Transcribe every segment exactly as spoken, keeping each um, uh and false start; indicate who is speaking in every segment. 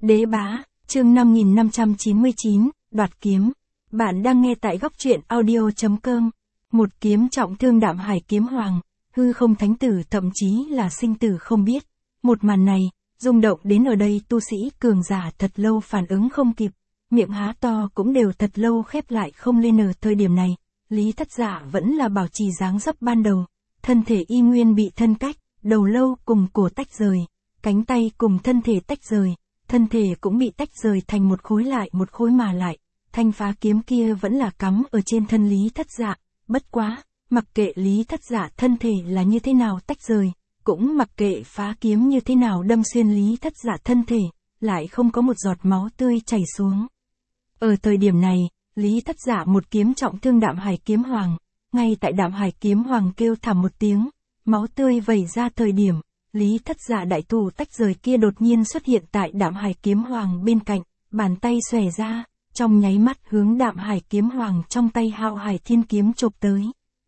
Speaker 1: Đế bá, chương năm nghìn năm trăm chín mươi chín, đoạt kiếm. Bạn đang nghe tại góc truyện audio chấm com. Một kiếm trọng thương Đạm Hải kiếm hoàng, hư không thánh tử thậm chí là sinh tử không biết. Một màn này, rung động đến ở đây tu sĩ cường giả thật lâu phản ứng không kịp. Miệng há to cũng đều thật lâu khép lại không lên. Ở thời điểm này, Lý Thất Dạ vẫn là bảo trì dáng dấp ban đầu. Thân thể y nguyên bị thân cách, đầu lâu cùng cổ tách rời, cánh tay cùng thân thể tách rời. Thân thể cũng bị tách rời thành một khối lại một khối mà lại, thanh phá kiếm kia vẫn là cắm ở trên thân Lý Thất Dạ, bất quá, mặc kệ Lý Thất Dạ thân thể là như thế nào tách rời, cũng mặc kệ phá kiếm như thế nào đâm xuyên Lý Thất Dạ thân thể, lại không có một giọt máu tươi chảy xuống. Ở thời điểm này, Lý Thất Dạ một kiếm trọng thương Đạm Hải kiếm hoàng, ngay tại Đạm Hải kiếm hoàng kêu thảm một tiếng, máu tươi vẩy ra thời điểm, Lý Thất Dạ đại thủ tách rời kia đột nhiên xuất hiện tại Đạm Hải kiếm hoàng bên cạnh, bàn tay xòe ra, trong nháy mắt hướng Đạm Hải kiếm hoàng trong tay Hạo Hải thiên kiếm chộp tới.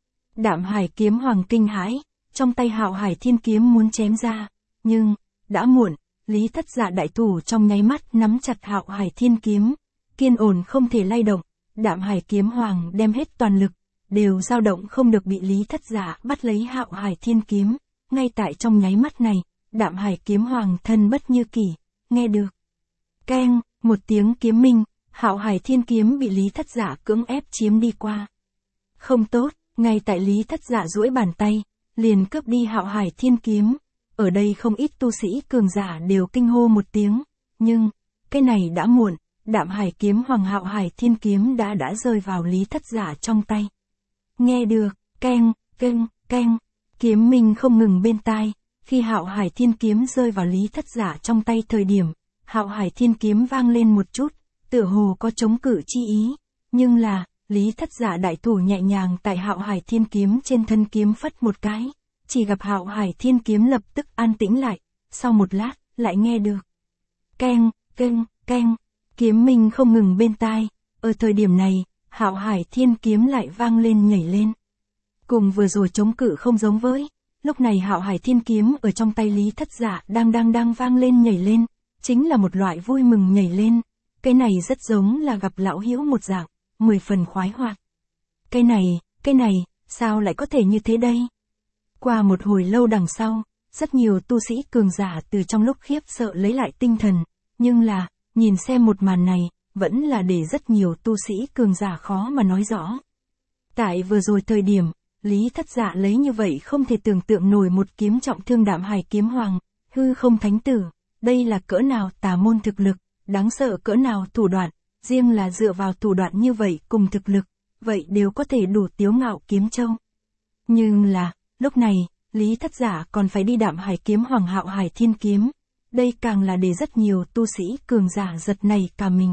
Speaker 1: Đạm Hải kiếm hoàng kinh hãi, trong tay Hạo Hải thiên kiếm muốn chém ra, nhưng, đã muộn, Lý Thất Dạ đại thủ trong nháy mắt nắm chặt Hạo Hải thiên kiếm, kiên ổn không thể lay động, Đạm Hải kiếm hoàng đem hết toàn lực, đều dao động không được bị Lý Thất Dạ bắt lấy Hạo Hải thiên kiếm. Ngay tại trong nháy mắt này, Đạm Hải kiếm hoàng thân bất như kỷ, nghe được. Keng, một tiếng kiếm minh, Hạo Hải thiên kiếm bị Lý Thất Dạ cưỡng ép chiếm đi qua. Không tốt, ngay tại Lý Thất Dạ duỗi bàn tay, liền cướp đi Hạo Hải thiên kiếm. Ở đây không ít tu sĩ cường giả đều kinh hô một tiếng, nhưng, cái này đã muộn, Đạm Hải kiếm hoàng Hạo Hải thiên kiếm đã đã rơi vào Lý Thất Dạ trong tay. Nghe được, keng, keng, keng. Kiếm minh không ngừng bên tai, khi Hạo Hải thiên kiếm rơi vào Lý Thất Dạ trong tay thời điểm, Hạo Hải thiên kiếm vang lên một chút, tựa hồ có chống cự chi ý, nhưng là, Lý Thất Dạ đại thủ nhẹ nhàng tại Hạo Hải thiên kiếm trên thân kiếm phất một cái, chỉ gặp Hạo Hải thiên kiếm lập tức an tĩnh lại, sau một lát, lại nghe được. Keng, keng, keng, kiếm minh không ngừng bên tai, ở thời điểm này, Hạo Hải thiên kiếm lại vang lên nhảy lên. Cùng vừa rồi chống cự không giống với, lúc này Hạo Hải thiên kiếm ở trong tay Lý Thất Dạ đang đang đang vang lên nhảy lên, chính là một loại vui mừng nhảy lên, cái này rất giống là gặp lão hữu một dạng, mười phần khoái hoạt. Cái này, cái này, sao lại có thể như thế đây? Qua một hồi lâu đằng sau, rất nhiều tu sĩ cường giả từ trong lúc khiếp sợ lấy lại tinh thần, nhưng là, nhìn xem một màn này, vẫn là để rất nhiều tu sĩ cường giả khó mà nói rõ. Tại vừa rồi thời điểm, Lý Thất Dạ lấy như vậy không thể tưởng tượng nổi một kiếm trọng thương Đạm Hải kiếm hoàng, hư không thánh tử, đây là cỡ nào tà môn thực lực, đáng sợ cỡ nào thủ đoạn, riêng là dựa vào thủ đoạn như vậy cùng thực lực, vậy đều có thể đủ tiếu ngạo kiếm châu. Nhưng là, lúc này, Lý Thất Dạ còn phải đi Đạm Hải kiếm hoàng Hạo Hải thiên kiếm, đây càng là để rất nhiều tu sĩ cường giả giật nảy cả mình.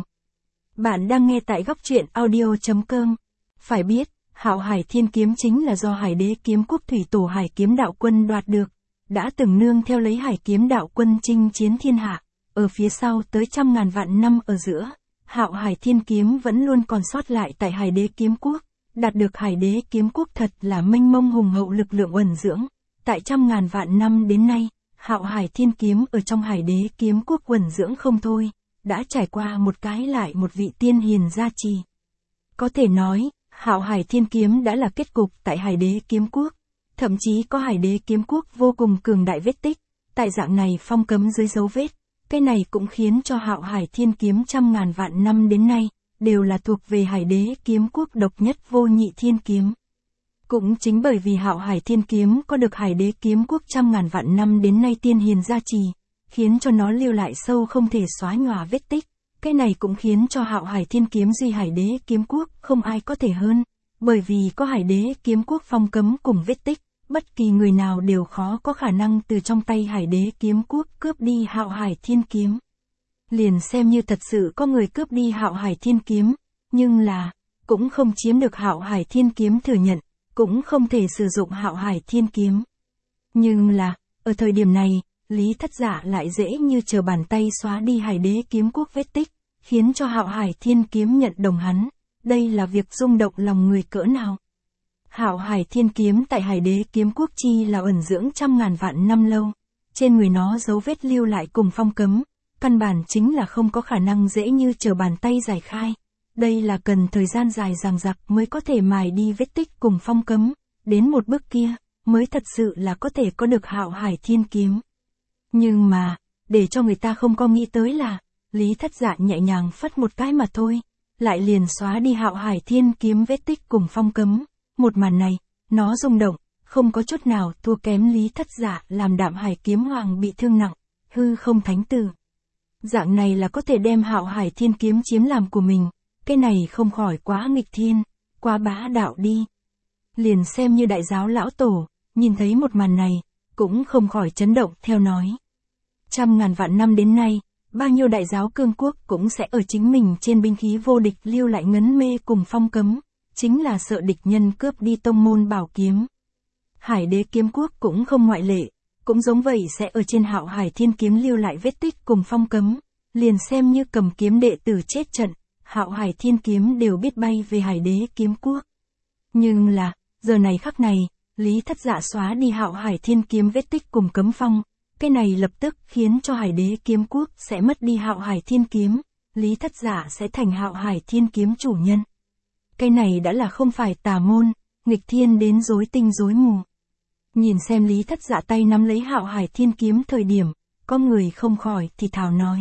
Speaker 1: Bạn đang nghe tại góc truyện audio chấm com. Phải biết, Hạo Hải thiên kiếm chính là do Hải Đế kiếm quốc thủy tổ Hải kiếm đạo quân đoạt được, đã từng nương theo lấy Hải kiếm đạo quân chinh chiến thiên hạ, ở phía sau tới trăm ngàn vạn năm ở giữa, Hạo Hải thiên kiếm vẫn luôn còn sót lại tại Hải Đế kiếm quốc, đạt được Hải Đế kiếm quốc thật là mênh mông hùng hậu lực lượng uẩn dưỡng, tại trăm ngàn vạn năm đến nay, Hạo Hải thiên kiếm ở trong Hải Đế kiếm quốc uẩn dưỡng không thôi, đã trải qua một cái lại một vị tiên hiền gia trì. Có thể nói, Hạo Hải thiên kiếm đã là kết cục tại Hải Đế kiếm quốc, thậm chí có Hải Đế kiếm quốc vô cùng cường đại vết tích, tại dạng này phong cấm dưới dấu vết, cái này cũng khiến cho Hạo Hải thiên kiếm trăm ngàn vạn năm đến nay, đều là thuộc về Hải Đế kiếm quốc độc nhất vô nhị thiên kiếm. Cũng chính bởi vì Hạo Hải thiên kiếm có được Hải Đế kiếm quốc trăm ngàn vạn năm đến nay tiên hiền gia trì, khiến cho nó lưu lại sâu không thể xóa nhòa vết tích. Cái này cũng khiến cho Hạo Hải thiên kiếm duy Hải Đế kiếm quốc không ai có thể hơn, bởi vì có Hải Đế kiếm quốc phong cấm cùng vết tích, bất kỳ người nào đều khó có khả năng từ trong tay Hải Đế kiếm quốc cướp đi Hạo Hải thiên kiếm. Liền xem như thật sự có người cướp đi Hạo Hải thiên kiếm, nhưng là, cũng không chiếm được Hạo Hải thiên kiếm thừa nhận, cũng không thể sử dụng Hạo Hải thiên kiếm. Nhưng là, ở thời điểm này, Lý Thất Dạ lại dễ như trở bàn tay xóa đi Hải Đế kiếm quốc vết tích, khiến cho Hạo Hải thiên kiếm nhận đồng hắn, đây là việc rung động lòng người cỡ nào. Hạo Hải thiên kiếm tại Hải Đế kiếm quốc chi là ẩn dưỡng trăm ngàn vạn năm lâu, trên người nó dấu vết lưu lại cùng phong cấm, căn bản chính là không có khả năng dễ như trở bàn tay giải khai. Đây là cần thời gian dài dằng dặc mới có thể mài đi vết tích cùng phong cấm, đến một bước kia, mới thật sự là có thể có được Hạo Hải Thiên Kiếm. Nhưng mà, để cho người ta không có nghĩ tới là, Lý Thất Dạ nhẹ nhàng phất một cái mà thôi, lại liền xóa đi Hạo Hải Thiên Kiếm vết tích cùng phong cấm. Một màn này, nó rung động, không có chút nào thua kém Lý Thất Dạ làm Đạm Hải Kiếm Hoàng bị thương nặng, hư không thánh tử. Dạng này là có thể đem Hạo Hải Thiên Kiếm chiếm làm của mình, cái này không khỏi quá nghịch thiên, quá bá đạo đi. Liền xem như đại giáo lão tổ, nhìn thấy một màn này, cũng không khỏi chấn động theo nói. Trăm ngàn vạn năm đến nay, bao nhiêu đại giáo cương quốc cũng sẽ ở chính mình trên binh khí vô địch lưu lại ngấn mê cùng phong cấm, chính là sợ địch nhân cướp đi tông môn bảo kiếm. Hải Đế Kiếm Quốc cũng không ngoại lệ, cũng giống vậy sẽ ở trên Hạo Hải Thiên Kiếm lưu lại vết tích cùng phong cấm, liền xem như cầm kiếm đệ tử chết trận, Hạo Hải Thiên Kiếm đều biết bay về Hải Đế Kiếm Quốc. Nhưng là, giờ này khắc này, Lý Thất Dạ xóa đi Hạo Hải Thiên Kiếm vết tích cùng cấm phong, cái này lập tức khiến cho Hải Đế Kiếm Quốc sẽ mất đi Hạo Hải Thiên Kiếm, Lý Thất Dạ sẽ thành Hạo Hải Thiên Kiếm chủ nhân. Cái này đã là không phải tà môn, nghịch thiên đến rối tinh rối mù. Nhìn xem Lý Thất Dạ tay nắm lấy Hạo Hải Thiên Kiếm thời điểm, có người không khỏi thì thào nói.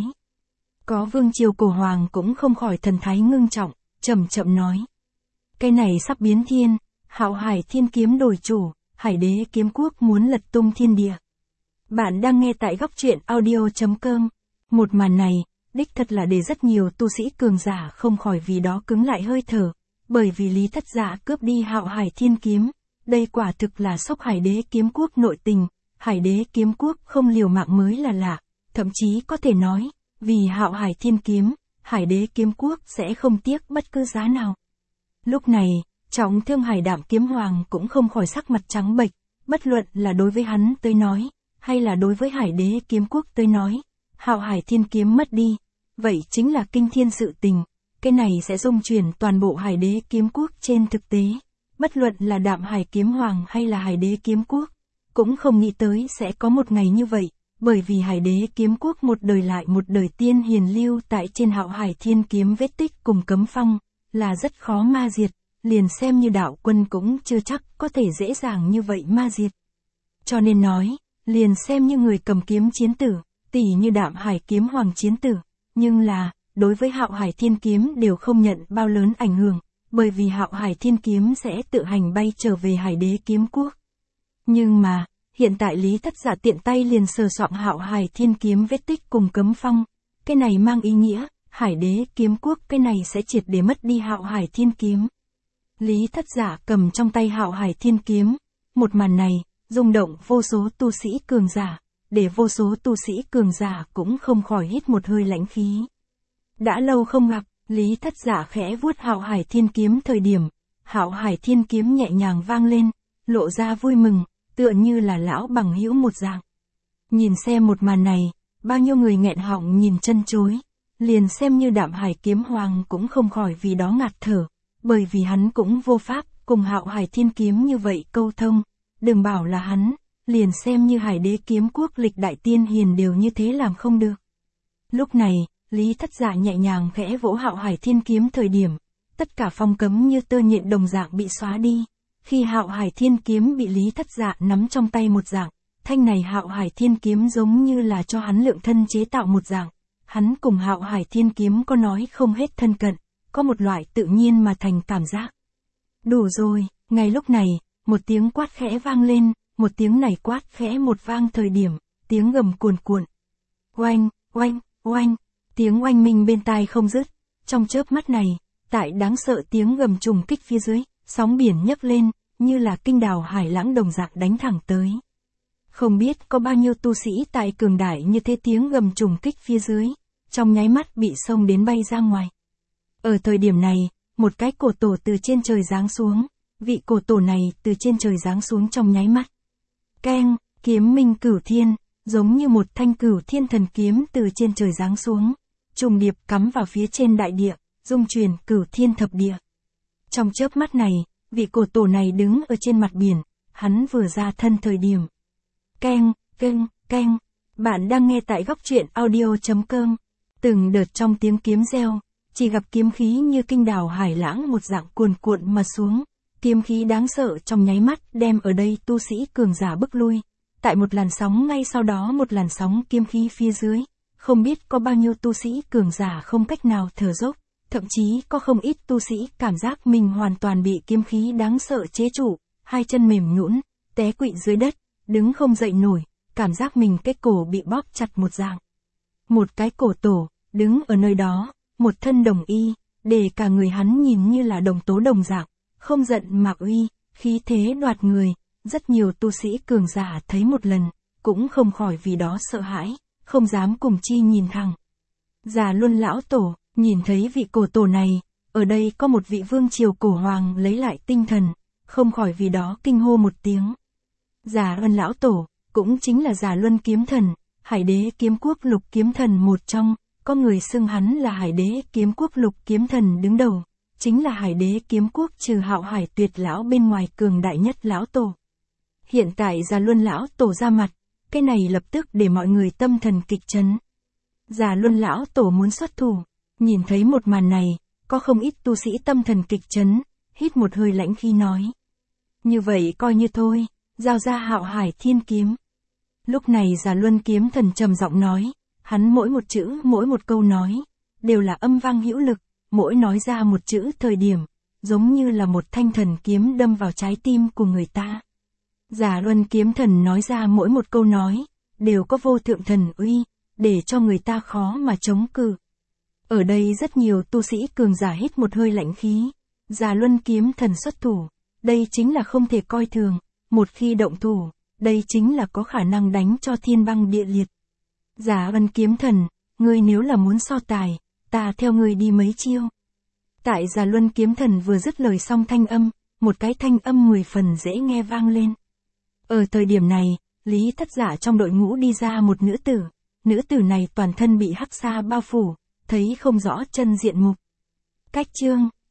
Speaker 1: Có vương triều cổ hoàng cũng không khỏi thần thái ngưng trọng, chậm chậm nói. Cái này sắp biến thiên, Hạo Hải Thiên Kiếm đổi chủ, Hải Đế Kiếm Quốc muốn lật tung thiên địa. Bạn đang nghe tại góc truyện audio chấm com. Một màn này, đích thật là để rất nhiều tu sĩ cường giả không khỏi vì đó cứng lại hơi thở, bởi vì Lý Thất Dạ cướp đi Hạo Hải Thiên Kiếm, đây quả thực là sốc Hải Đế Kiếm Quốc nội tình, Hải Đế Kiếm Quốc không liều mạng mới là lạ, thậm chí có thể nói, vì Hạo Hải Thiên Kiếm, Hải Đế Kiếm Quốc sẽ không tiếc bất cứ giá nào. Lúc này, trọng thương Hải Đạm Kiếm Hoàng cũng không khỏi sắc mặt trắng bệch, bất luận là đối với hắn tới nói, hay là đối với Hải Đế Kiếm Quốc tới nói, Hạo Hải Thiên Kiếm mất đi, vậy chính là kinh thiên sự tình, cái này sẽ dung chuyển toàn bộ Hải Đế Kiếm Quốc trên thực tế, bất luận là Đạm Hải Kiếm Hoàng hay là Hải Đế Kiếm Quốc, cũng không nghĩ tới sẽ có một ngày như vậy, bởi vì Hải Đế Kiếm Quốc một đời lại một đời tiên hiền lưu tại trên Hạo Hải Thiên Kiếm vết tích cùng cấm phong, là rất khó ma diệt, liền xem như đạo quân cũng chưa chắc có thể dễ dàng như vậy ma diệt. Cho nên nói, liền xem như người cầm kiếm chiến tử, tỷ như Đạm Hải Kiếm Hoàng chiến tử, nhưng là, đối với Hạo Hải Thiên Kiếm đều không nhận bao lớn ảnh hưởng, bởi vì Hạo Hải Thiên Kiếm sẽ tự hành bay trở về Hải Đế Kiếm Quốc. Nhưng mà, hiện tại Lý Thất Dạ tiện tay liền sờ soạng Hạo Hải Thiên Kiếm vết tích cùng cấm phong, cái này mang ý nghĩa, Hải Đế Kiếm Quốc cái này sẽ triệt để mất đi Hạo Hải Thiên Kiếm. Lý Thất Dạ cầm trong tay Hạo Hải Thiên Kiếm, một màn này, rung động vô số tu sĩ cường giả, để vô số tu sĩ cường giả cũng không khỏi hít một hơi lãnh khí. Đã lâu không gặp, Lý Thất Dạ khẽ vuốt Hạo Hải Thiên Kiếm thời điểm, Hạo Hải Thiên Kiếm nhẹ nhàng vang lên, lộ ra vui mừng, tựa như là lão bằng hữu một dạng. Nhìn xem một màn này, bao nhiêu người nghẹn họng nhìn chân chối, liền xem như Đạm Hải Kiếm Hoàng cũng không khỏi vì đó ngạt thở, bởi vì hắn cũng vô pháp cùng Hạo Hải Thiên Kiếm như vậy câu thông, đừng bảo là hắn, liền xem như Hải Đế Kiếm Quốc lịch đại tiên hiền đều như thế làm không được. Lúc này, Lý Thất Dạ nhẹ nhàng khẽ vỗ Hạo Hải Thiên Kiếm thời điểm, tất cả phong cấm như tơ nhện đồng dạng bị xóa đi. Khi Hạo Hải Thiên Kiếm bị Lý Thất Dạ nắm trong tay một dạng, thanh này Hạo Hải Thiên Kiếm giống như là cho hắn lượng thân chế tạo một dạng. Hắn cùng Hạo Hải Thiên Kiếm có nói không hết thân cận, có một loại tự nhiên mà thành cảm giác. Đủ rồi, ngay lúc này, một tiếng quát khẽ vang lên, một tiếng này quát khẽ một vang thời điểm, tiếng gầm cuồn cuộn. Oanh, oanh, oanh, tiếng oanh minh bên tai không dứt, trong chớp mắt này, tại đáng sợ tiếng gầm trùng kích phía dưới, sóng biển nhấc lên, như là kinh đào hải lãng đồng dạng đánh thẳng tới. Không biết có bao nhiêu tu sĩ tại cường đại như thế tiếng gầm trùng kích phía dưới, trong nháy mắt bị xông đến bay ra ngoài. Ở thời điểm này, một cái cổ tổ từ trên trời giáng xuống, vị cổ tổ này từ trên trời giáng xuống trong nháy mắt. Keng, kiếm minh cửu thiên, giống như một thanh cửu thiên thần kiếm từ trên trời giáng xuống, trùng điệp cắm vào phía trên đại địa, dung truyền cửu thiên thập địa. Trong chớp mắt này, vị cổ tổ này đứng ở trên mặt biển, hắn vừa ra thân thời điểm. Keng, keng, keng, Bạn đang nghe tại góc truyện audio.com. Từng đợt trong tiếng kiếm reo, chỉ gặp kiếm khí như kinh đào hải lãng một dạng cuồn cuộn mà xuống. Kiếm khí đáng sợ trong nháy mắt đem ở đây tu sĩ cường giả bức lui. Tại một làn sóng ngay sau đó một làn sóng kiếm khí phía dưới. Không biết có bao nhiêu tu sĩ cường giả không cách nào thở dốc. Thậm chí có không ít tu sĩ cảm giác mình hoàn toàn bị kiếm khí đáng sợ chế trụ. Hai chân mềm nhũn, té quỵ dưới đất, đứng không dậy nổi. Cảm giác mình cái cổ bị bóp chặt một dạng. Một cái cổ tổ, đứng ở nơi đó, một thân đồng y, để cả người hắn nhìn như là đồng tố đồng dạng, không giận mạc uy, khí thế đoạt người, rất nhiều tu sĩ cường giả thấy một lần, cũng không khỏi vì đó sợ hãi, không dám cùng chi nhìn thẳng. Già Luân lão tổ, nhìn thấy vị cổ tổ này, ở đây có một vị vương triều cổ hoàng lấy lại tinh thần, không khỏi vì đó kinh hô một tiếng. Già Luân lão tổ, cũng chính là Già Luân kiếm thần, Hải Đế kiếm quốc lục kiếm thần một trong, có người xưng hắn là Hải Đế kiếm quốc lục kiếm thần đứng đầu, chính là Hải Đế kiếm quốc trừ Hạo Hải Tuyệt lão bên ngoài cường đại nhất lão tổ. Hiện tại Già Luân lão tổ ra mặt, cái này lập tức để mọi người tâm thần kịch chấn. Già Luân lão tổ muốn xuất thủ, nhìn thấy một màn này, có không ít tu sĩ tâm thần kịch chấn, hít một hơi lãnh khí nói: như vậy coi như thôi, giao ra Hạo Hải Thiên kiếm. Lúc này Già Luân kiếm thần trầm giọng nói, hắn mỗi một chữ mỗi một câu nói, đều là âm vang hữu lực, mỗi nói ra một chữ thời điểm, giống như là một thanh thần kiếm đâm vào trái tim của người ta. Già Luân kiếm thần nói ra mỗi một câu nói, đều có vô thượng thần uy, để cho người ta khó mà chống cự. Ở đây rất nhiều tu sĩ cường giả hít một hơi lạnh khí, Già Luân kiếm thần xuất thủ, đây chính là không thể coi thường, một khi động thủ, đây chính là có khả năng đánh cho thiên băng địa liệt. Già Luân kiếm thần, ngươi nếu là muốn so tài, ta theo ngươi đi mấy chiêu. Tại Già Luân kiếm thần vừa dứt lời xong thanh âm, một cái thanh âm mười phần dễ nghe vang lên. Ở thời điểm này, Lý Thất Giả trong đội ngũ đi ra một nữ tử, nữ tử này toàn thân bị hắc sa bao phủ, thấy không rõ chân diện mục. Cách chương